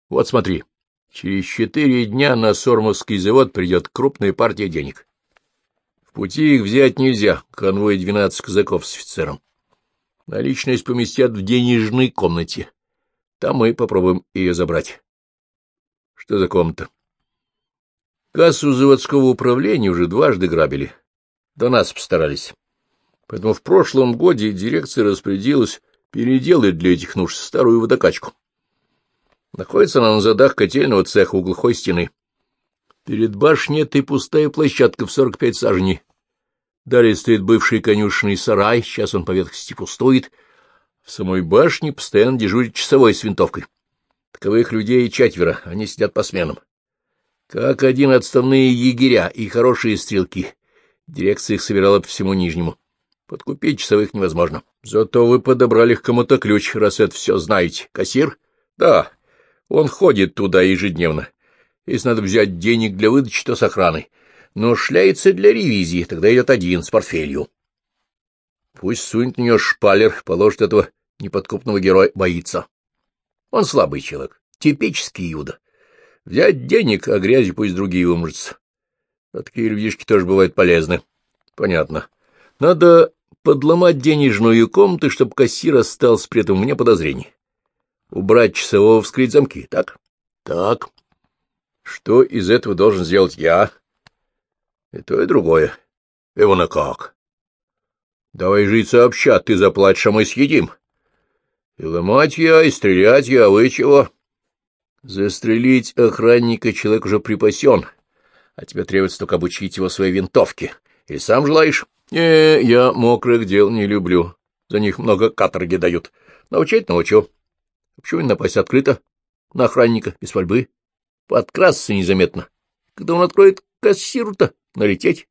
Вот смотри, через 4 дня на Сормовский завод придет крупная партия денег. В пути их взять нельзя, конвой 12 казаков с офицером. Наличность поместят в денежной комнате. Там мы попробуем ее забрать. Что за комната? Кассу заводского управления уже дважды грабили. До нас постарались. Поэтому в прошлом году дирекция распорядилась переделать для этих нужд старую водокачку. Находится она на задах котельного цеха у глухой стены. Перед башней этой пустая площадка в 45 саженей. Далее стоит бывший конюшенный сарай, сейчас он по ветхости пустует. В самой башне постоянно дежурит часовой с винтовкой. Таковых людей 4, они сидят по сменам. Как один отставные егеря и хорошие стрелки. Дирекция их собирала по всему Нижнему. Подкупить часовых невозможно. Зато вы подобрали к кому-то ключ, раз это все знаете. Кассир? Да, он ходит туда ежедневно. Если надо взять денег для выдачи, то с охраной. Но шляется для ревизии, тогда идет один, с портфелью. Пусть сунет на нее шпалер, положит этого неподкупного героя, боится. Он слабый человек, типический Иуда. Взять денег, а грязью пусть другие умрутся. А такие людишки тоже бывают полезны. Понятно. Надо подломать денежную комнату, чтобы кассир остался при этом вне подозрений. Убрать часового, вскрыть замки, так? Так. Что из этого должен сделать я? И то, и другое. Ивана как? Давай жить сообща, ты заплатишь, а мы съедим. И ломать я, и стрелять я, а вы чего? Застрелить охранника человек уже припасен, а тебе требуется только обучить его своей винтовке. Или сам желаешь? Я мокрых дел не люблю. За них много каторги дают. Научить научу. Почему не напасть открыто? На охранника, без пальбы. Подкрасться незаметно. Когда он откроет кассиру-то, налететь.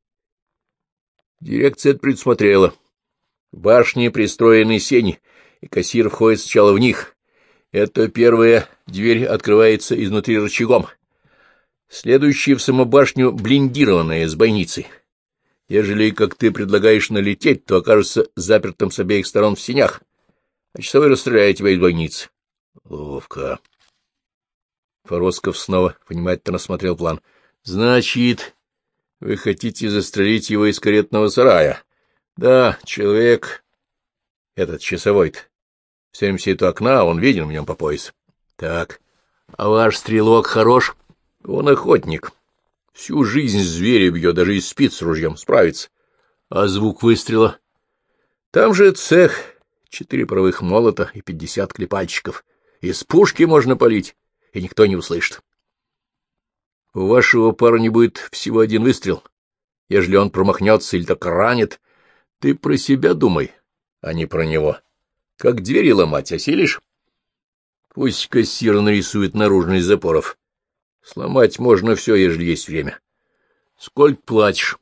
Дирекция это предусмотрела. В башне пристроены сени, и кассир входит сначала в них. Это первая дверь открывается изнутри рычагом. Следующая в саму башню блиндированная, с бойницей. Ежели, как ты предлагаешь, налететь, то окажется запертым с обеих сторон в сенях, а часовой расстреляет тебя из бойницы. Ловко. Форосков снова внимательно смотрел план. — Значит, вы хотите застрелить его из каретного сарая? — Да, человек, этот часовой-то, все время сидит у окна, он виден в нем по пояс. — Так, а ваш стрелок хорош? — Он охотник. Всю жизнь зверя бьет, даже и спит с ружьем, справится. — А звук выстрела? — Там же цех, 4 паровых молота и 50 клепальщиков. Из пушки можно палить, и никто не услышит. У вашего парня будет всего 1 выстрел. Ежели он промахнется или так ранит, ты про себя думай, а не про него. Как двери ломать, осилишь? Пусть кассир нарисует наружность запоров. Сломать можно все, ежели есть время. Сколько платишь?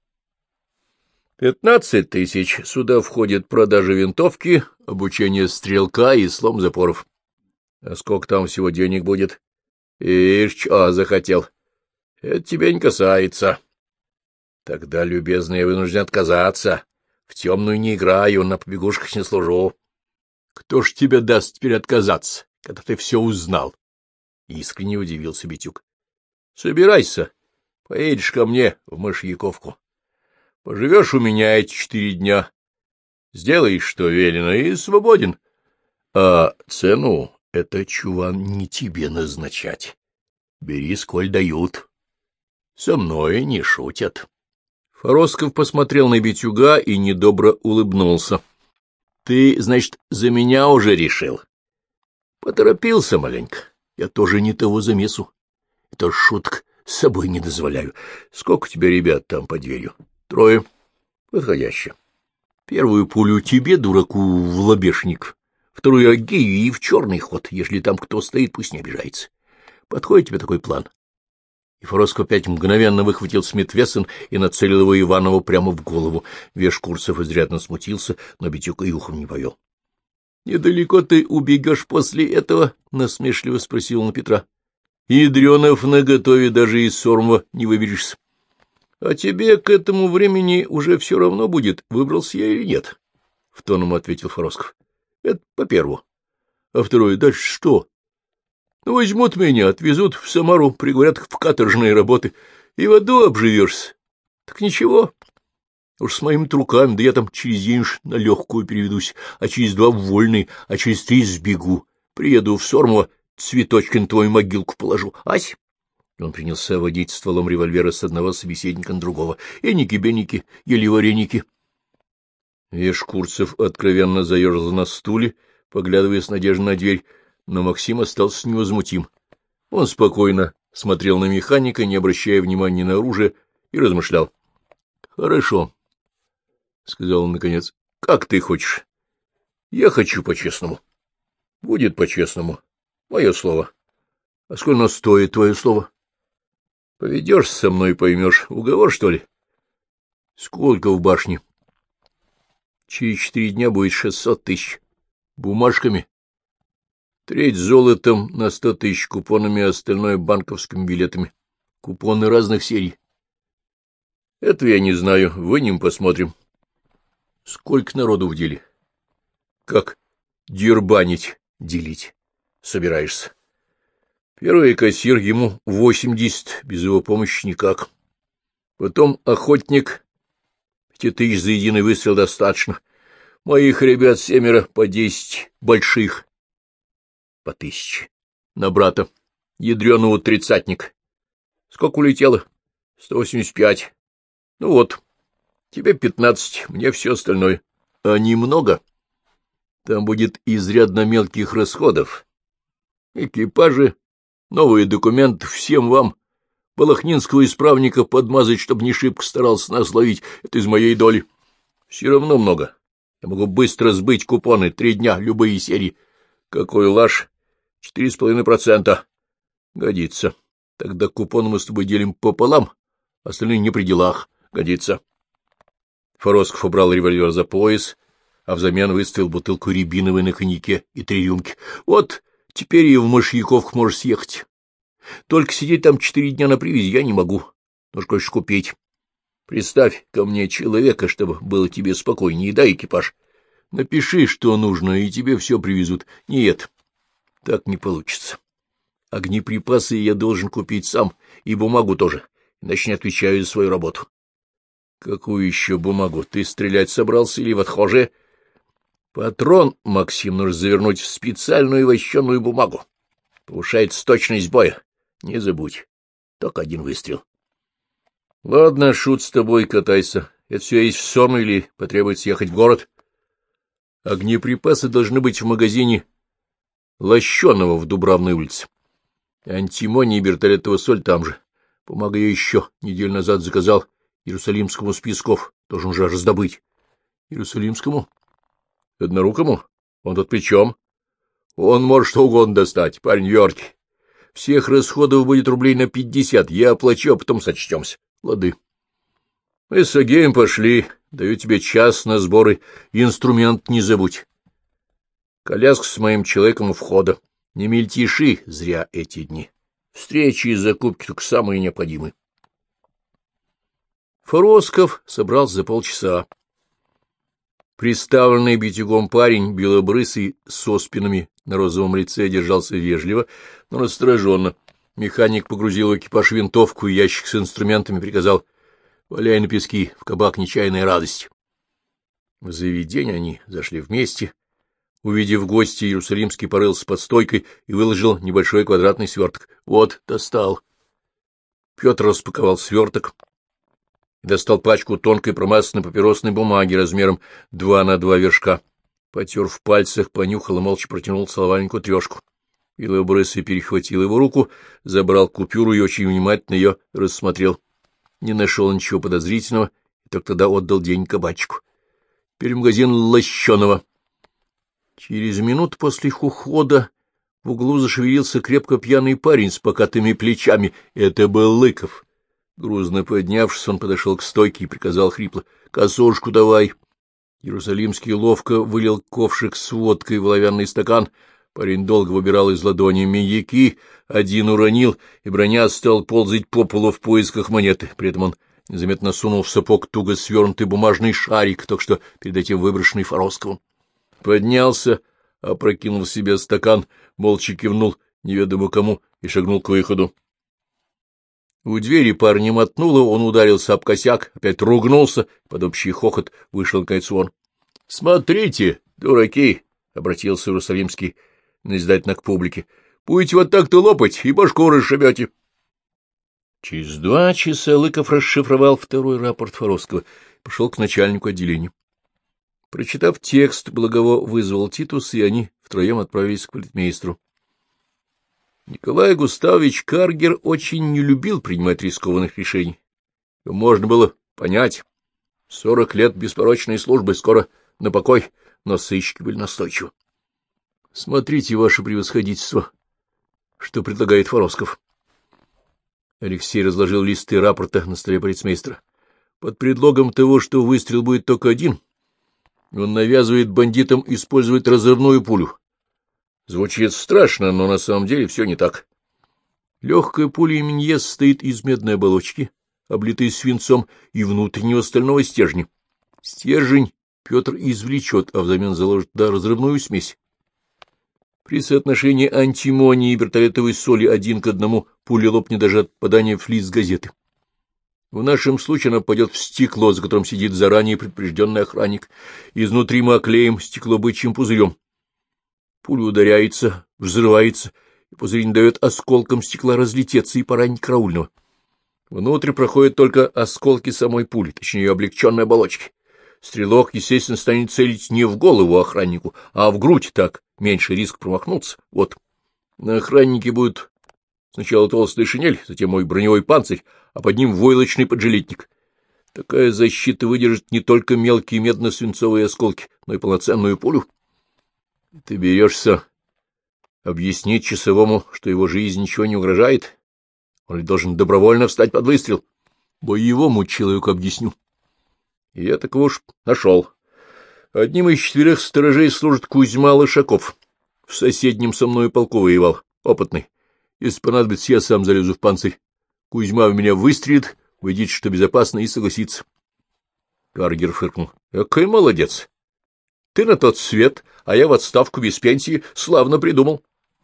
15 000. Сюда входит продажа винтовки, обучение стрелка и слом запоров. А сколько там всего денег будет? Ишь, захотел. Это тебя не касается. Тогда, любезный, я вынужден отказаться. В темную не играю, на побегушках не служу. Кто ж тебе даст теперь отказаться, когда ты все узнал? Искренне удивился Битюк. Собирайся, поедешь ко мне в Мышьяковку. Поживешь у меня эти 4 дня. Сделаешь, что велено, и свободен. А цену это, чуван, не тебе назначать. Бери, сколь дают. Со мной не шутят. Форосков посмотрел на Битюга и недобро улыбнулся. — Ты, значит, за меня уже решил? Поторопился маленько. Я тоже не того замесу. Это шуток с собой не дозволяю. Сколько у тебя ребят там под дверью? 3. Подходяще. Первую пулю тебе, дураку, в лобешник. Вторую Агею и в черный ход. Если там кто стоит, пусть не обижается. Подходит тебе такой план? И Форосков опять мгновенно выхватил Смит-Вессон и нацелил его Иванову прямо в голову. Вешкурцев изрядно смутился, но Битюк и ухом не повел. — Недалеко ты убегешь после этого? — насмешливо спросил он Петра. — Ядренов наготове, даже из Сормова не выберешься. — А тебе к этому времени уже все равно будет, выбрался я или нет? — в тоном ответил Форосков. — Это по первому. А второе, дальше что? Ну, возьмут меня, отвезут в Самару, приговорят в каторжные работы, и в аду обживешься. Так ничего, уж с моими руками, да я там через день уж на легкую переведусь, а через 2 в вольный, а через 3 сбегу. Приеду в Сормово, цветочки на твою могилку положу. Ась!» Он принялся водить стволом револьвера с одного собеседника на другого. Эники-беники, ели-вареники. Вешкурцев откровенно заерзал на стуле, поглядывая с надеждой на дверь, но Максим остался невозмутим. Он спокойно смотрел на механика, не обращая внимания на оружие, и размышлял. — Хорошо, — сказал он наконец. — Как ты хочешь? — Я хочу по-честному. — Будет по-честному. Мое слово. — А сколько оно стоит, твое слово? — Поведешь со мной, поймешь. Уговор, что ли? — Сколько в башне? — Через 4 дня будет 600 тысяч. Бумажками? Треть золотом на 100 тысяч купонами, а остальное банковскими билетами. Купоны разных серий. Это я не знаю. Вынем, посмотрим. Сколько народу в деле? Как дербанить, делить собираешься? Первый кассир, ему 80, без его помощи никак. Потом охотник, 5 тысяч за единый выстрел достаточно. Моих ребят 7 по 10, больших по 1000. На брата, ядреного 30-ник. Сколько улетело? 185. Ну вот, тебе 15, мне все остальное. А немного? Там будет изрядно мелких расходов. Экипажи, новые документы, всем вам. Балахнинского исправника подмазать, чтобы не шибко старался нас ловить. Это из моей доли. Все равно много. Я могу быстро сбыть купоны, 3 дня, любые серии. Какой лаж? 4,5%. Годится. Тогда купоны мы с тобой делим пополам, остальные не при делах. Годится. Форосков убрал револьвер за пояс, а взамен выставил бутылку рябиновой на коньяке и 3 рюмки. Вот теперь и в Мышьяковку можешь съехать. Только сидеть там 4 дня на привязи я не могу. Нужно кое-что купить. Представь ко мне человека, чтобы было тебе спокойнее, да, экипаж. Напиши, что нужно, и тебе все привезут. Нет, так не получится. Огнеприпасы я должен купить сам, и бумагу тоже, иначе не отвечаю за свою работу. Какую еще бумагу? Ты стрелять собрался или в отхожее? Патрон, Максим, нужно завернуть в специальную вощеную бумагу. Повышается точность боя. Не забудь. Только 1 выстрел. Ладно, шут с тобой, катайся. Это все есть в Сормово или потребуется ехать в город? Огнеприпасы должны быть в магазине Лощеного в Дубравной улице. Антимоний и бертолетовая соль там же. Бумагу я еще неделю назад заказал Иерусалимскому Списков. Должен уже раздобыть. Иерусалимскому? Однорукому? Он тут при чем? Он может что угодно достать, парень верткий. Всех расходов будет рублей на 50. Я оплачу, а потом сочтемся. Лады. Мы с Агеем пошли. Даю тебе час на сборы. Инструмент не забудь. Коляска с моим человеком у входа. Не мельтеши зря эти дни. Встречи и закупки только самые необходимые. Форосков собрался за полчаса. Приставленный битюгом парень, белобрысый, с оспинами на розовом лице, держался вежливо, но настороженно. Механик погрузил в экипаж винтовку и ящик с инструментами, приказал: «Валяй на пески, в кабак нечаянная радость». В заведение они зашли вместе. Увидев гостя, Иерусалимский порылся под стойкой и выложил небольшой квадратный сверток. Вот, достал. Петр распаковал сверток и достал пачку тонкой промасленной папиросной бумаги размером 2 на 2 вершка. Потер в пальцах, понюхал и молча протянул целовальнику 3. Белобрысый перехватил его руку, забрал купюру и очень внимательно ее рассмотрел. Не нашел ничего подозрительного и только тогда отдал деньги кабачику. Теперь магазин Лощеного. Через минуту после их ухода в углу зашевелился крепко пьяный парень с покатыми плечами. Это был Лыков. Грузно поднявшись, он подошел к стойке и приказал хрипло: «Косушку давай». Иерусалимский ловко вылил ковшик с водкой в оловянный стакан. Парень долго выбирал из ладони медики, 1 уронил, и броня стал ползать по полу в поисках монеты. При этом он незаметно сунул в сапог туго свернутый бумажный шарик, только что перед этим выброшенный Форосковым. Поднялся, опрокинул в себя стакан, молча кивнул неведомо кому и шагнул к выходу. У двери парня мотнуло, он ударился об косяк, опять ругнулся, под общий хохот вышел наконец он. — Смотрите, дураки! — обратился Иерусалимский назидательно к публике. — Будете вот так-то лопать, и башку расшибете. Через 2 часа Лыков расшифровал второй рапорт Форовского и пошел к начальнику отделения. Прочитав текст, Благово вызвал Титуса, и они втроем отправились к полицмейстеру. Николай Густавович Каргер очень не любил принимать рискованных решений. Его можно было понять. 40 лет беспорочной службы, скоро на покой, но сыщики были настойчивы. — Смотрите, ваше превосходительство, что предлагает Форовсков. Алексей разложил листы рапорта на столе полицмейстера. Под предлогом того, что выстрел будет только один, он навязывает бандитам использовать разрывную пулю. Звучит страшно, но на самом деле все не так. Легкая пуля Минье состоит из медной оболочки, облитой свинцом и внутреннего стального стержня. Стержень Петр извлечет, а взамен заложит туда разрывную смесь. При соотношении антимонии и бертолетовой соли 1:1 пуля лопнет даже от попадания в лист газеты. В нашем случае она попадет в стекло, за которым сидит заранее предупрежденный охранник. Изнутри мы оклеим стекло бычьим пузырем. Пуля ударяется, взрывается, и пузырь не дает осколкам стекла разлететься и поранить караульного. Внутрь проходят только осколки самой пули, точнее ее облегченной оболочки. Стрелок, естественно, станет целить не в голову охраннику, а в грудь, так меньше риск промахнуться. Вот. На охраннике будет сначала толстая шинель, затем мой броневой панцирь, а под ним войлочный поджилетник. Такая защита выдержит не только мелкие медно-свинцовые осколки, но и полноценную пулю. Ты берешься объяснить часовому, что его жизни ничего не угрожает? Он ведь должен добровольно встать под выстрел. Боевому человеку объясню. И я такого уж нашел. Одним из 4 сторожей служит Кузьма Лышаков. В соседнем со мной полку воевал, опытный. Если понадобится, я сам залезу в панцирь. Кузьма в меня выстрелит, увидит, что безопасно, и согласится. Каргер фыркнул. — Какой молодец! Ты на тот свет, а я в отставку без пенсии. Славно придумал.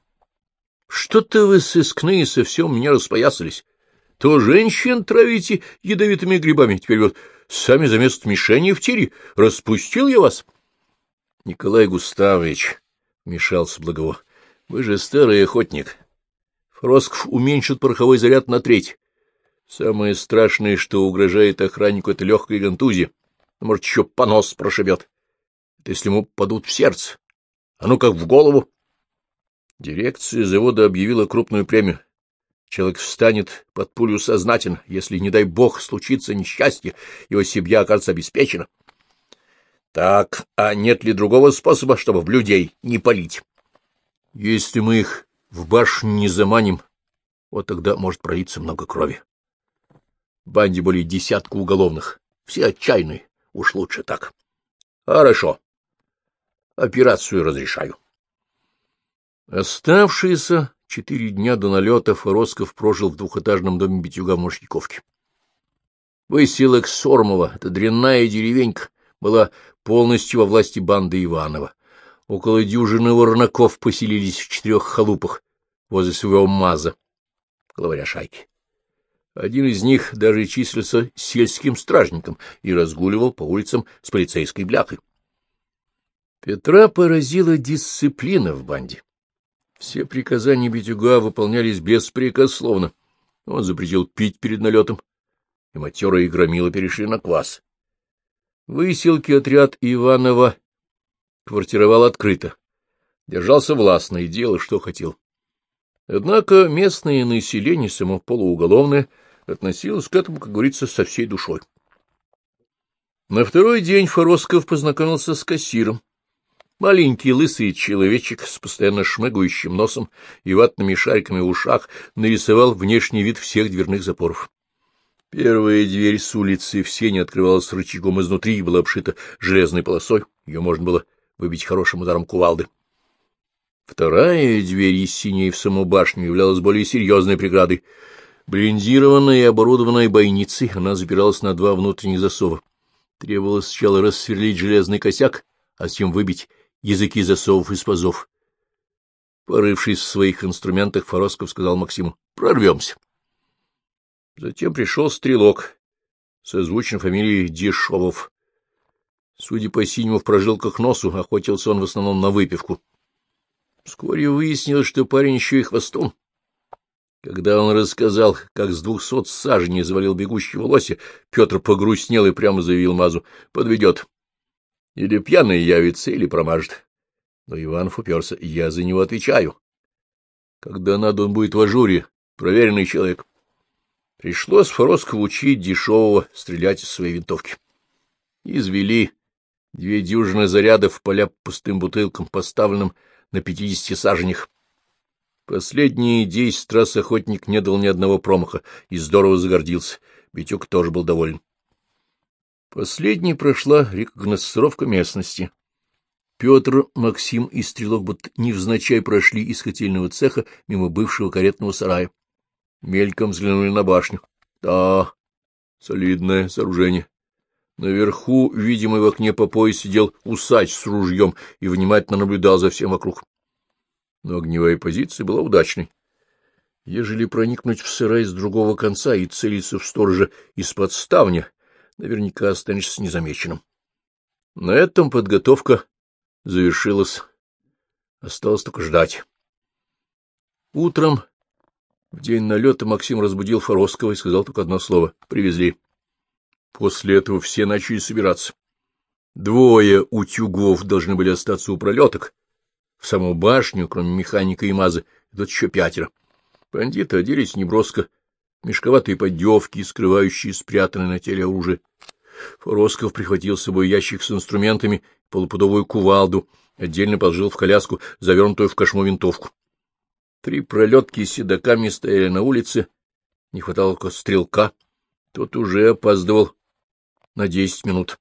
Что-то вы, сыскные, совсем меня распоясались. То женщин травите ядовитыми грибами, теперь вот сами за место мишени в тире. Распустил я вас. Николай Густавович, — вмешался Благово, — вы же старый охотник. Фросков уменьшит пороховой заряд на 1/3. Самое страшное, что угрожает охраннику, — это легкая контузия. Может, еще понос прошибет. Это если ему падут в сердце. А ну как в голову. Дирекция завода объявила крупную премию. Человек встанет под пулю сознательно. Если, не дай бог, случится несчастье, его семья окажется обеспечена. Так, а нет ли другого способа, чтобы в людей не палить? Если мы их в башню не заманим, вот тогда может пролиться много крови. В банде более 10 уголовных. Все отчаянные. Уж лучше так. Хорошо. Операцию разрешаю. Оставшиеся 4 дня до налета Форосков прожил в 2-этажном доме битюга в Мошниковке. Выселок Сормова, эта дрянная деревенька, была полностью во власти банды Иванова. Около дюжины ворнаков поселились в 4 халупах возле своего МАЗа, главаря шайки. Один из них даже числился сельским стражником и разгуливал по улицам с полицейской бляхой. Петра поразила дисциплина в банде. Все приказания битюга выполнялись беспрекословно. Он запретил пить перед налетом, и матерые громилы перешли на квас. В выселке отряд Иванова квартировал открыто, держался властно и делал, что хотел. Однако местное население, само полууголовное, относилось к этому, как говорится, со всей душой. На 2-й день Форосков познакомился с кассиром. Маленький лысый человечек с постоянно шмыгающим носом и ватными шариками в ушах нарисовал внешний вид всех дверных запоров. Первая дверь с улицы в сене открывалась рычагом изнутри и была обшита железной полосой. Ее можно было выбить хорошим ударом кувалды. Вторая дверь из синей в саму башню являлась более серьезной преградой. Блиндированная и оборудованная бойницей, она запиралась на 2 внутренних засова. Требовалось сначала рассверлить железный косяк, а затем выбить языки засовов из пазов. Порывшись в своих инструментах, Форосков сказал Максиму: «Прорвемся». Затем пришел стрелок, созвучен фамилией Дешевов. Судя по синему в прожилках носу, охотился он в основном на выпивку. Вскоре выяснилось, что парень еще и хвостун. Когда он рассказал, как с 200 саженей завалил бегущего лося, Петр погрустнел и прямо заявил Мазу: «Подведет. Или пьяный явится, или промажет». Но Иванов уперся: «Я за него отвечаю. Когда надо, он будет в ажуре, проверенный человек». Пришлось Фороскову учить Дешевого стрелять из своей винтовки. Извели 2 дюжины зарядов в поля пустым бутылкам, поставленным на 50 саженях. Последние 10 раз охотник не дал ни одного промаха и здорово загордился. Витюк тоже был доволен. Последней прошла рекогносцировка местности. Петр, Максим и стрелок будто невзначай прошли из котельного цеха мимо бывшего каретного сарая. Мельком взглянули на башню. Да, солидное сооружение. Наверху, видимый в окне по пояс, сидел усач с ружьем и внимательно наблюдал за всем вокруг. Но огневая позиция была удачной. Ежели проникнуть в сарай с другого конца и целиться в сторожа из-под ставня, наверняка останешься незамеченным. На этом подготовка завершилась. Осталось только ждать. Утром, в день налета, Максим разбудил Фороскова и сказал только одно слово: «Привезли». После этого все начали собираться. 2 утюгов должны были остаться у пролеток. В саму башню, кроме механика и Мазы, идут еще 5. Бандиты оделись неброско, мешковатые поддевки, скрывающие спрятанное на теле оружие. Форосков прихватил с собой ящик с инструментами, полупудовую кувалду, отдельно положил в коляску завернутую в кошму винтовку. 3 пролетки с седоками стояли на улице, не хватало только стрелка, тот уже опаздывал на 10 минут.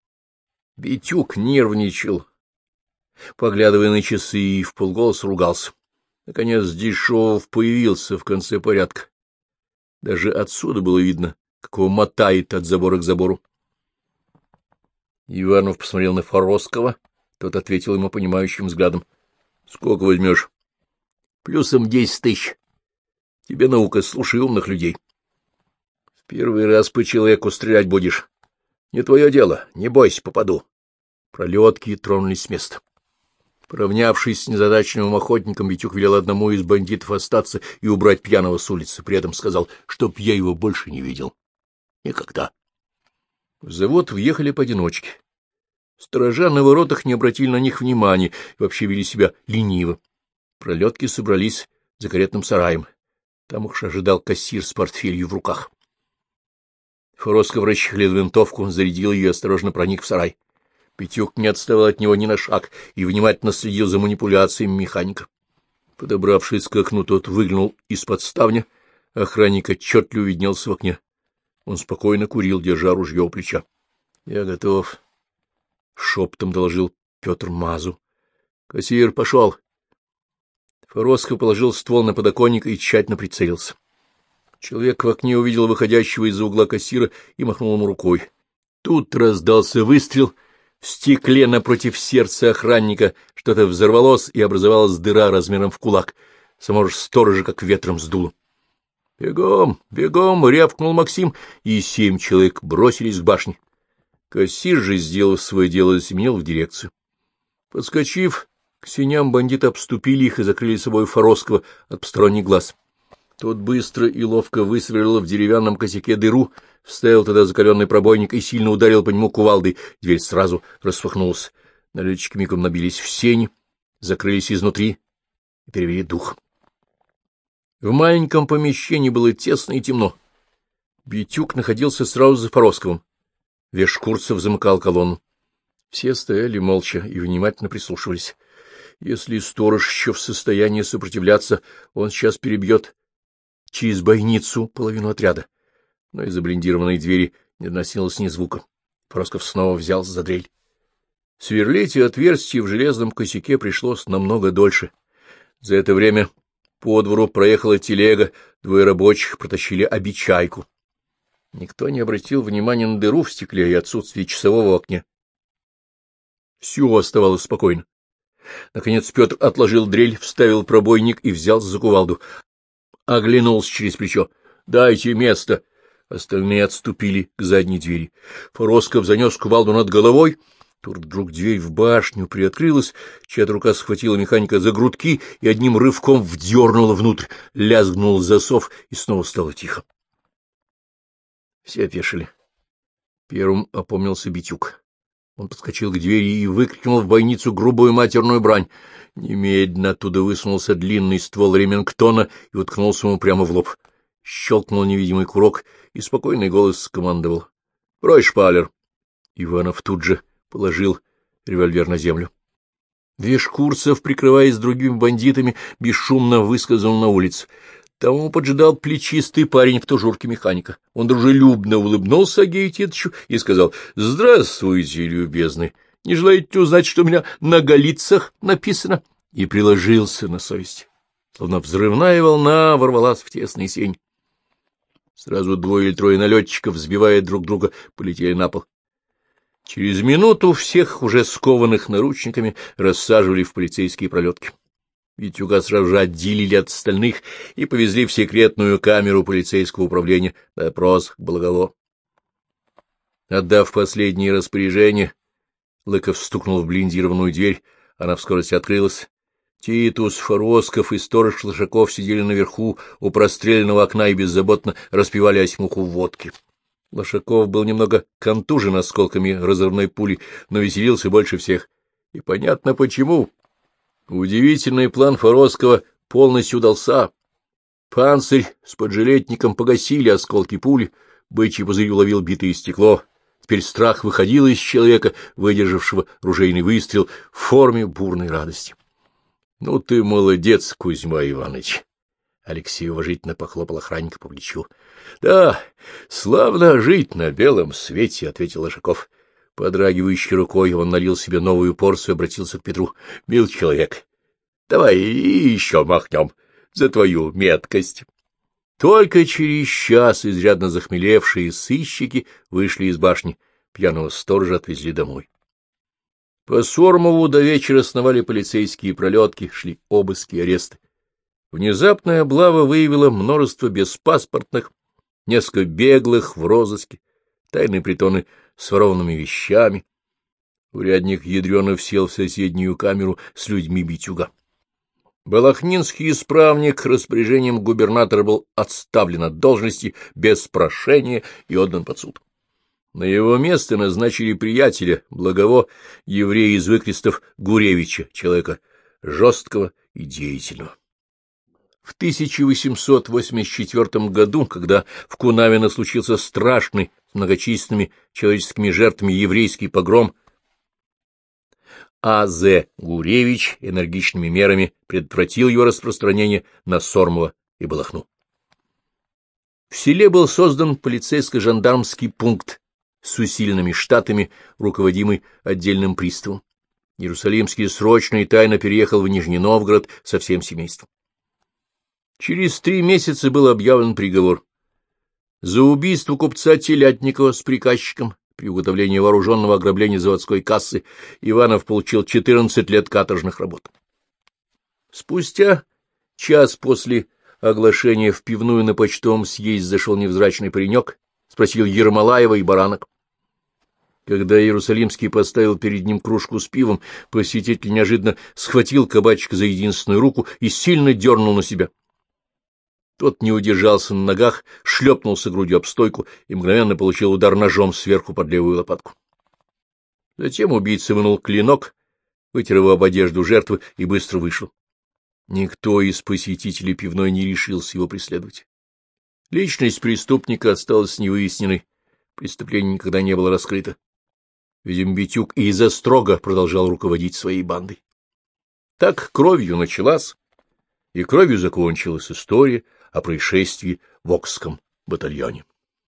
Витюк нервничал, поглядывая на часы, и вполголоса ругался. Наконец Дешевов появился в конце порядка. Даже отсюда было видно, как его мотает от забора к забору. Иванов посмотрел на Фороскова, тот ответил ему понимающим взглядом: «Сколько возьмешь?» «Плюсом 10 тысяч. Тебе наука, слушай умных людей. В первый раз по человеку стрелять будешь. Не твое дело, не бойся, попаду». Пролетки тронулись с места. Поравнявшись с незадачливым охотником, Витюк велел одному из бандитов остаться и убрать пьяного с улицы. При этом сказал, чтоб я его больше не видел. Никогда. В завод въехали поодиночке. Сторожа на воротах не обратили на них внимания и вообще вели себя лениво. Пролетки собрались за каретным сараем. Там уж ожидал кассир с портфелью в руках. Форосков расчехлил винтовку, зарядил ее и осторожно проник в сарай. Петюк не отставал от него ни на шаг и внимательно следил за манипуляциями механика. Подобравшись к окну, тот выглянул из-под ставня. Охранник отчетливо виднелся в окне. Он спокойно курил, держа ружье у плеча. — Я готов, — шепотом доложил Петр Мазу. — Кассир, пошел. Форосков положил ствол на подоконник и тщательно прицелился. Человек в окне увидел выходящего из-за угла кассира и махнул ему рукой. Тут раздался выстрел. В стекле напротив сердца охранника что-то взорвалось, и образовалась дыра размером в кулак. Само же сторожа как ветром сдуло. «Бегом, бегом!» — рявкнул Максим, и 7 человек бросились к башне. Кассир же, сделав свое дело, засеменил в дирекцию. Подскочив к сеням, бандиты обступили их и закрыли собой Фороскова от посторонних глаз. Тот быстро и ловко высверлил в деревянном косяке дыру, вставил туда закаленный пробойник и сильно ударил по нему кувалдой. Дверь сразу распахнулась. Налетчики мигом набились в сени, закрылись изнутри и перевели дух. В маленьком помещении было тесно и темно. Витюк находился сразу за Форосковым. Вешкурцев замыкал колонну. Все стояли молча и внимательно прислушивались. Если сторож еще в состоянии сопротивляться, он сейчас перебьет через бойницу половину отряда. Но из-за блиндированной двери не доносилось ни звука. Форосков снова взялся за дрель. Сверлить отверстие в железном косяке пришлось намного дольше. За это время по двору проехала телега, 2 рабочих протащили обечайку. Никто не обратил внимания на дыру в стекле и отсутствие часового в окне. Все оставалось спокойно. Наконец Петр отложил дрель, вставил пробойник и взял за кувалду. Оглянулся через плечо. — Дайте место! Остальные отступили к задней двери. Форосков занес кувалду над головой. Тут вдруг дверь в башню приоткрылась, чья-то рука схватила механика за грудки и одним рывком вдернула внутрь. Лязгнул засов, и снова стало тихо. Все опешили. Первым опомнился Битюк. Он подскочил к двери и выкрикнул в бойницу грубую матерную брань. Немедленно оттуда высунулся длинный ствол ремингтона и уткнулся ему прямо в лоб. Щелкнул невидимый курок, и спокойный голос скомандовал: — Брось шпалер! Иванов тут же положил револьвер на землю. Вешкурцев, прикрываясь другими бандитами, бесшумно выскользнул на улицу. Там его поджидал плечистый парень в тужурке механика. Он дружелюбно улыбнулся Агею Титовичу и сказал: — Здравствуйте, любезный! Не желаете узнать, что у меня на голицах написано? И приложился на совесть. Словно взрывная волна ворвалась в тесный сень. Сразу 2 или 3 налетчиков, взбивая друг друга, полетели на пол. Через минуту всех, уже скованных наручниками, рассаживали в полицейские пролетки. Витюга сразу же отделили от остальных и повезли в секретную камеру полицейского управления на допрос к Благово. Отдав последние распоряжения, Лыков стукнул в блиндированную дверь, она в скорости открылась. Титус, Форосков и сторож Лошаков сидели наверху у простреленного окна и беззаботно распивали осьмуху в водке. Лошаков был немного контужен осколками разрывной пули, но веселился больше всех. И понятно почему. Удивительный план Фороскова полностью удался. Панцирь с поджилетником погасили осколки пули, бычий пузырь уловил битое стекло. Теперь страх выходил из человека, выдержавшего ружейный выстрел, в форме бурной радости. — Ну ты молодец, Кузьма Иванович! — Алексей уважительно похлопал охранника по плечу. — Да, славно жить на белом свете, — ответил Лошаков. Подрагивающей рукой он налил себе новую порцию и обратился к Петру. — Мил человек, давай и еще махнем за твою меткость. Только через час изрядно захмелевшие сыщики вышли из башни. Пьяного сторожа отвезли домой. По Сормову до вечера сновали полицейские пролетки, шли обыски и аресты. Внезапная облава выявила множество беспаспортных, несколько беглых в розыске, тайные притоны с ворованными вещами. Урядник Ядрёнов сел в соседнюю камеру с людьми Битюга. Балахнинский исправник распоряжением губернатора был отставлен от должности без прошения и отдан под суд. На его место назначили приятеля, Благово, еврея из выкрестов Гуревича, человека жесткого и деятельного. В 1884 году, когда в Кунавино случился страшный с многочисленными человеческими жертвами еврейский погром, А.З. Гуревич энергичными мерами предотвратил его распространение на Сормово и Балахну. В селе был создан полицейско-жандармский пункт с усиленными штатами, руководимый отдельным приставом. Иерусалимский срочно и тайно переехал в Нижний Новгород со всем семейством. Через 3 месяца был объявлен приговор. За убийство купца Телятникова с приказчиком при уготовлении вооруженного ограбления заводской кассы Иванов получил 14 лет каторжных работ. Спустя час после оглашения в пивную на почтовом съезде зашел невзрачный паренек, спросил Ермолаева и Баранок. Когда Иерусалимский поставил перед ним кружку с пивом, посетитель неожиданно схватил кабачика за единственную руку и сильно дернул на себя. Тот не удержался на ногах, шлепнулся грудью об стойку и мгновенно получил удар ножом сверху под левую лопатку. Затем убийца вынул клинок, вытер его об одежду жертвы и быстро вышел. Никто из посетителей пивной не решился его преследовать. Личность преступника осталась невыясненной, преступление никогда не было раскрыто. Видимо, Битюк и из-за строго продолжал руководить своей бандой. Так кровью началась, и кровью закончилась история о происшествии в Окском батальоне.